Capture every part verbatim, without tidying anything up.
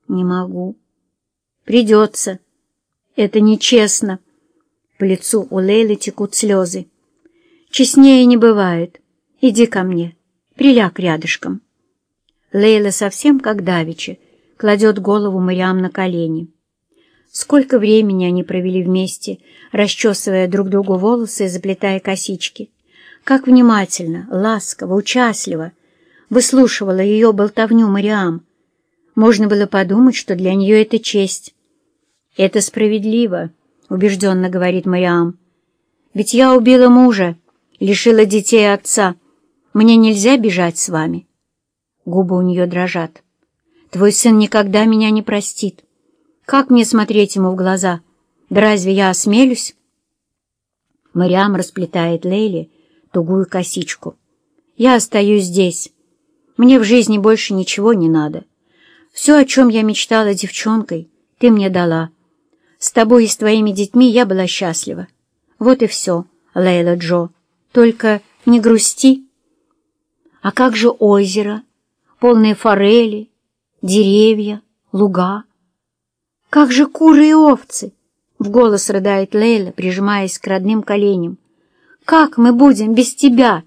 Не могу. Придется. Это нечестно. По лицу у Лейлы текут слезы. Честнее не бывает. Иди ко мне. Приляг рядышком. Лейла совсем как давеча кладет голову Мариам на колени. Сколько времени они провели вместе, расчесывая друг другу волосы и заплетая косички. Как внимательно, ласково, участливо выслушивала ее болтовню Мариам. Можно было подумать, что для нее это честь. «Это справедливо», — убежденно говорит Мариам. «Ведь я убила мужа, лишила детей отца. Мне нельзя бежать с вами». Губы у нее дрожат. «Твой сын никогда меня не простит. Как мне смотреть ему в глаза? Да разве я осмелюсь?» Мариам расплетает Лейле тугую косичку. «Я остаюсь здесь. Мне в жизни больше ничего не надо. Все, о чем я мечтала девчонкой, ты мне дала. С тобой и с твоими детьми я была счастлива. Вот и все, Лейла Джо. Только не грусти». «А как же озеро, полные форели, деревья, луга? Как же куры и овцы?» — в голос рыдает Лейла, прижимаясь к родным коленям. «Как мы будем без тебя?»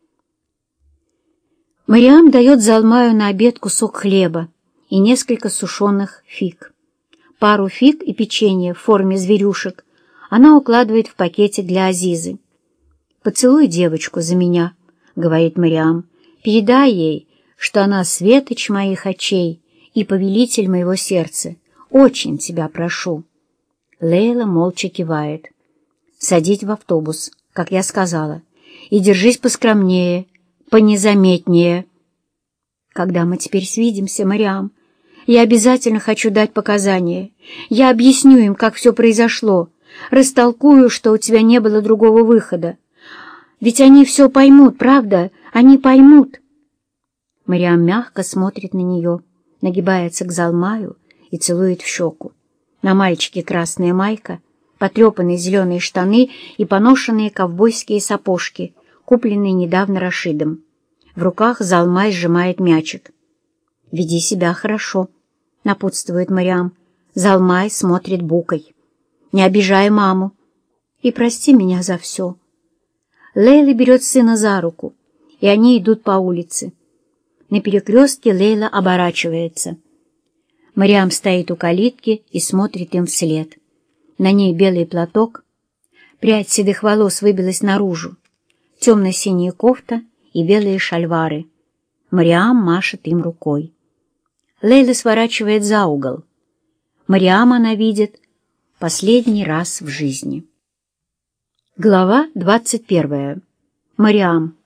Мариам дает Залмаю на обед кусок хлеба и несколько сушеных фиг. Пару фиг и печенье в форме зверюшек она укладывает в пакетик для Азизы. «Поцелуй девочку за меня», — говорит Мариам. «Передай ей, что она светоч моих очей и повелитель моего сердца. Очень тебя прошу». Лейла молча кивает. «Садись в автобус, как я сказала, и держись поскромнее, понезаметнее». «Когда мы теперь свидимся, Мариам, я обязательно хочу дать показания. Я объясню им, как все произошло, растолкую, что у тебя не было другого выхода. Ведь они все поймут, правда? Они поймут». Мариам мягко смотрит на нее, нагибается к Залмаю и целует в щеку. На мальчике красная майка, потрепанные зеленые штаны и поношенные ковбойские сапожки, купленные недавно Рашидом. В руках Залмай сжимает мячик. «Веди себя хорошо», — напутствует Мариам. Залмай смотрит букой. «Не обижай маму. И прости меня за все». Лейла берет сына за руку, и они идут по улице. На перекрестке Лейла оборачивается. Мариам стоит у калитки и смотрит им вслед. На ней белый платок, прядь седых волос выбилась наружу, темно-синяя кофта и белые шальвары. Мариам машет им рукой. Лейла сворачивает за угол. Мариам она видит последний раз в жизни. Глава двадцать первая. Мариам.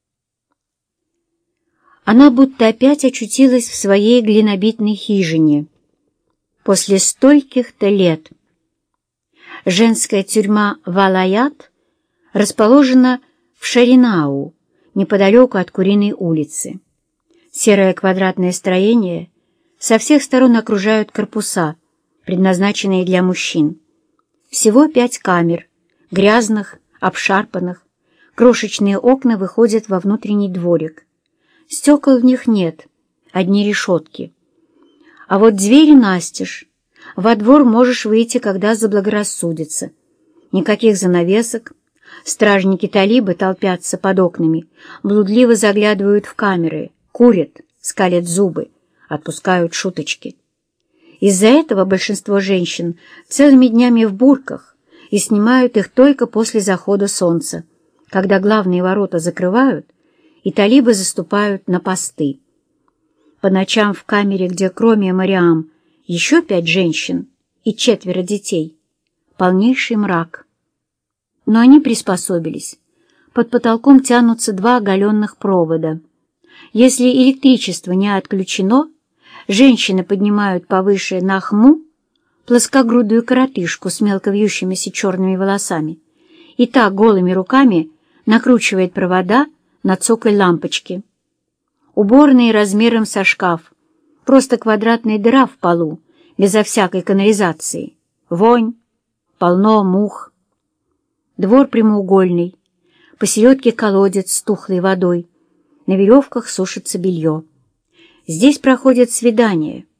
Она будто опять очутилась в своей глинобитной хижине. После стольких-то лет. Женская тюрьма Валаят расположена в Шаринау, неподалеку от Куриной улицы. Серое квадратное строение со всех сторон окружают корпуса, предназначенные для мужчин. Всего пять камер, грязных, обшарпанных. Крошечные окна выходят во внутренний дворик. Стекол в них нет, одни решетки. А вот двери настежь. Во двор можешь выйти, когда заблагорассудится. Никаких занавесок. Стражники-талибы толпятся под окнами, блудливо заглядывают в камеры, курят, скалят зубы, отпускают шуточки. Из-за этого большинство женщин целыми днями в бурках и снимают их только после захода солнца, когда главные ворота закрывают, и талибы заступают на посты. По ночам в камере, где кроме Мариам еще пять женщин и четверо детей, полнейший мрак. Но они приспособились. Под потолком тянутся два оголенных провода. Если электричество не отключено, женщины поднимают повыше на хму плоскогрудую коротышку с мелко вьющимися черными волосами и так голыми руками накручивает провода на цоколь лампочки. Уборные размером со шкаф, просто квадратная дыра в полу, безо всякой канализации. Вонь, полно мух. Двор прямоугольный, посередке колодец с тухлой водой, на веревках сушится белье. Здесь проходят свидания,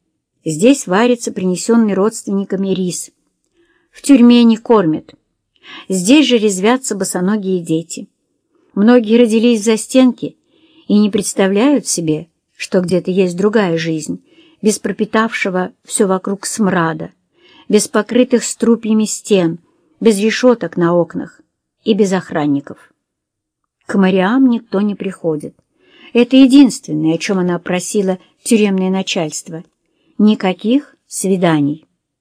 Здесь варится принесенный родственниками рис. В тюрьме не кормят. Здесь же резвятся босоногие дети. Многие родились в застенке и не представляют себе, что где-то есть другая жизнь, без пропитавшего все вокруг смрада, без покрытых струпьями стен, без решеток на окнах и без охранников. К Мариам никто не приходит. Это единственное, о чем она просила тюремное начальство. Никаких свиданий.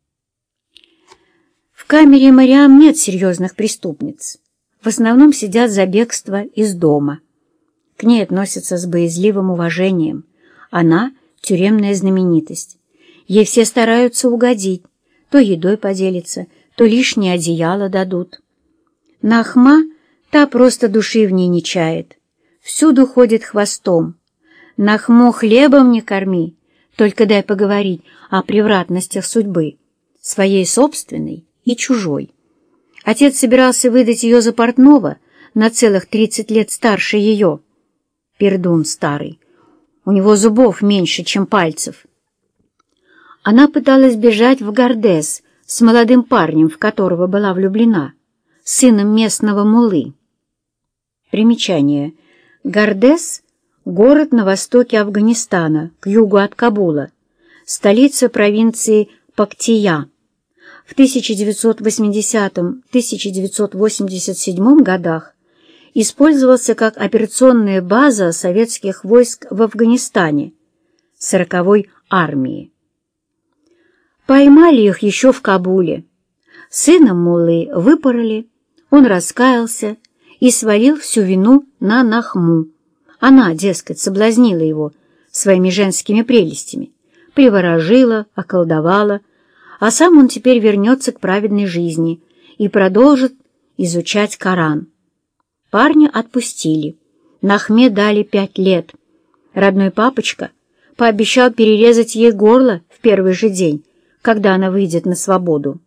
В камере Мариам нет серьезных преступниц. В основном сидят за бегство из дома. К ней относятся с боязливым уважением. Она — тюремная знаменитость. Ей все стараются угодить. То едой поделятся, то лишнее одеяло дадут. Нахма — та просто души в ней не чает. Всюду ходит хвостом. Нахму хлебом не корми, только дай поговорить о превратностях судьбы, своей собственной и чужой. Отец собирался выдать ее за портного на целых тридцать лет старше ее. Пердун старый. У него зубов меньше, чем пальцев. Она пыталась бежать в Гардес с молодым парнем, в которого была влюблена, сыном местного муллы. Примечание. Гардес — город на востоке Афганистана, к югу от Кабула, столица провинции Пактия. В тысяча девятьсот восьмидесятом — тысяча девятьсот восемьдесят седьмом годах использовался как операционная база советских войск в Афганистане, сороковой армии. Поймали их еще в Кабуле. Сына муллы выпороли, он раскаялся и свалил всю вину на Нахму. Она, дескать, соблазнила его своими женскими прелестями, приворожила, околдовала, а сам он теперь вернется к праведной жизни и продолжит изучать Коран. Парня отпустили. Нахме дали пять лет. Родной папочка пообещал перерезать ей горло в первый же день, когда она выйдет на свободу.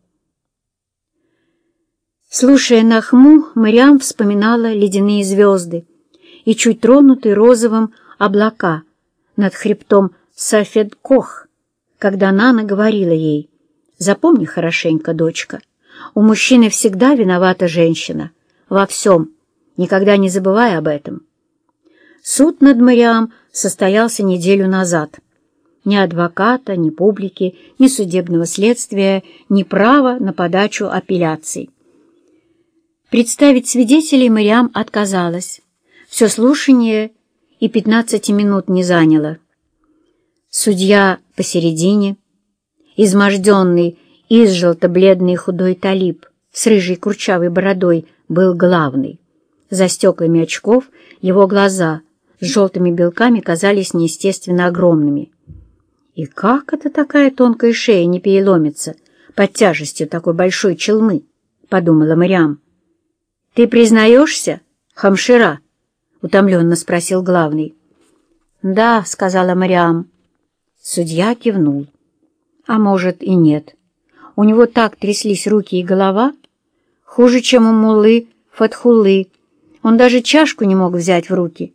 Слушая Нахму, Мариам вспоминала ледяные звезды и чуть тронутые розовым облака над хребтом Сафед-Кох, когда Нана говорила ей: «Запомни хорошенько, дочка, у мужчины всегда виновата женщина, во всем, никогда не забывай об этом». Суд над Мариам состоялся неделю назад. Ни адвоката, ни публики, ни судебного следствия, ни права на подачу апелляций. Представить свидетелей Мариам отказалась. Все слушание и пятнадцати минут не заняло. Судья посередине, изможденный, изжелто-бледный худой талиб с рыжей курчавой бородой, был главный. За стеклами очков его глаза с желтыми белками казались неестественно огромными. И как это такая тонкая шея не переломится под тяжестью такой большой челмы, — подумала Мариам. — Ты признаешься, Хамшира? — утомленно спросил главный. — Да, — сказала Мариам. Судья кивнул. А может и нет. У него так тряслись руки и голова, хуже, чем у муллы Фатхуллы. Он даже чашку не мог взять в руки.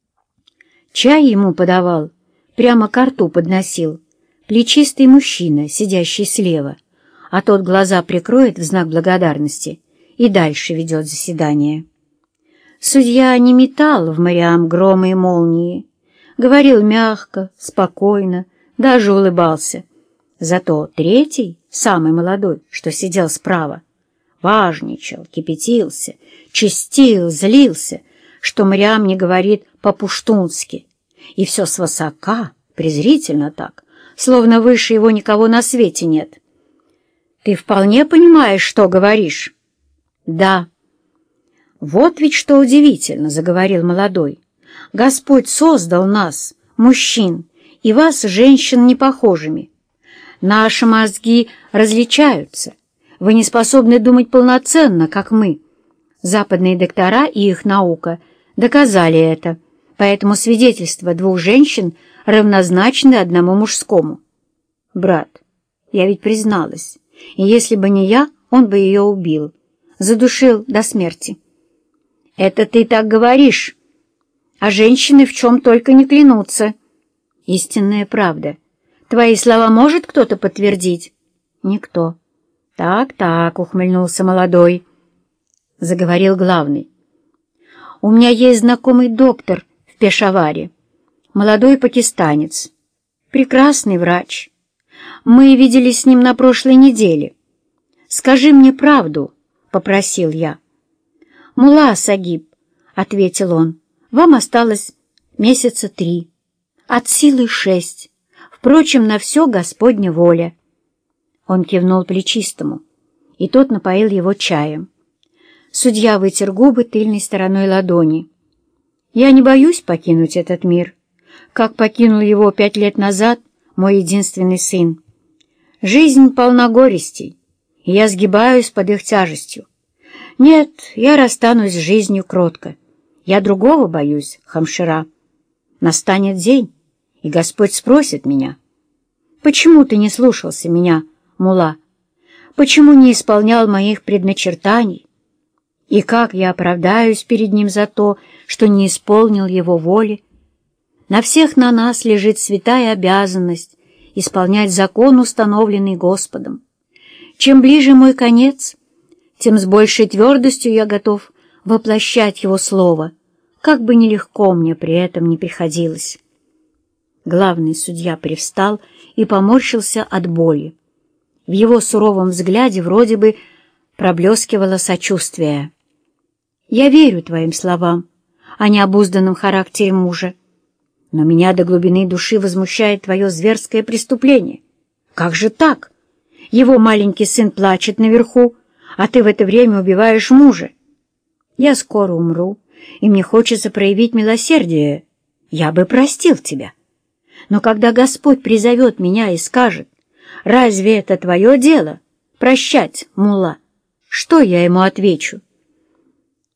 Чай ему подавал, прямо ко рту подносил плечистый мужчина, сидящий слева, а тот глаза прикроет в знак благодарности и дальше ведет заседание. Судья не метал в Мариам громы и молнии, говорил мягко, спокойно, даже улыбался. Зато третий, самый молодой, что сидел справа, важничал, кипятился, чистил, злился, что Мариам не говорит по-пуштунски, и все свысока, презрительно так, словно выше его никого на свете нет. «Ты вполне понимаешь, что говоришь?» «Да». «Вот ведь что удивительно», — заговорил молодой. «Господь создал нас, мужчин, и вас, женщин, непохожими. Наши мозги различаются. Вы не способны думать полноценно, как мы. Западные доктора и их наука доказали это, поэтому свидетельства двух женщин равнозначны одному мужскому. Брат, я ведь призналась, и если бы не я, он бы ее убил, задушил до смерти». «Это ты так говоришь, а женщины в чем только не клянутся». «Истинная правда. Твои слова может кто-то подтвердить? Никто. Так-так, ухмыльнулся молодой. Заговорил главный. У меня есть знакомый доктор в Пешаваре, молодой пакистанец, прекрасный врач. Мы виделись с ним на прошлой неделе. Скажи мне правду, — попросил я. Мулла Сагиб, — ответил он, — вам осталось месяца три, от силы шесть. Впрочем, на все Господня воля. Он кивнул плечистому, и тот напоил его чаем. Судья вытер губы тыльной стороной ладони. «Я не боюсь покинуть этот мир, как покинул его пять лет назад мой единственный сын. Жизнь полна горестей, и я сгибаюсь под их тяжестью. Нет, я расстанусь с жизнью кротко. Я другого боюсь, Хамшира. Настанет день, и Господь спросит меня: почему ты не слушался меня, мулла? Почему не исполнял моих предначертаний? И как я оправдаюсь перед ним за то, что не исполнил его воли? На всех на нас лежит святая обязанность исполнять закон, установленный Господом. Чем ближе мой конец, тем с большей твердостью я готов воплощать его слово, как бы нелегко мне при этом не приходилось». Главный судья привстал и поморщился от боли. В его суровом взгляде вроде бы проблескивало сочувствие. «Я верю твоим словам о необузданном характере мужа, но меня до глубины души возмущает твое зверское преступление. Как же так? Его маленький сын плачет наверху, а ты в это время убиваешь мужа. Я скоро умру, и мне хочется проявить милосердие. Я бы простил тебя. Но когда Господь призовет меня и скажет: разве это твое дело — прощать, мулла? Что я ему отвечу?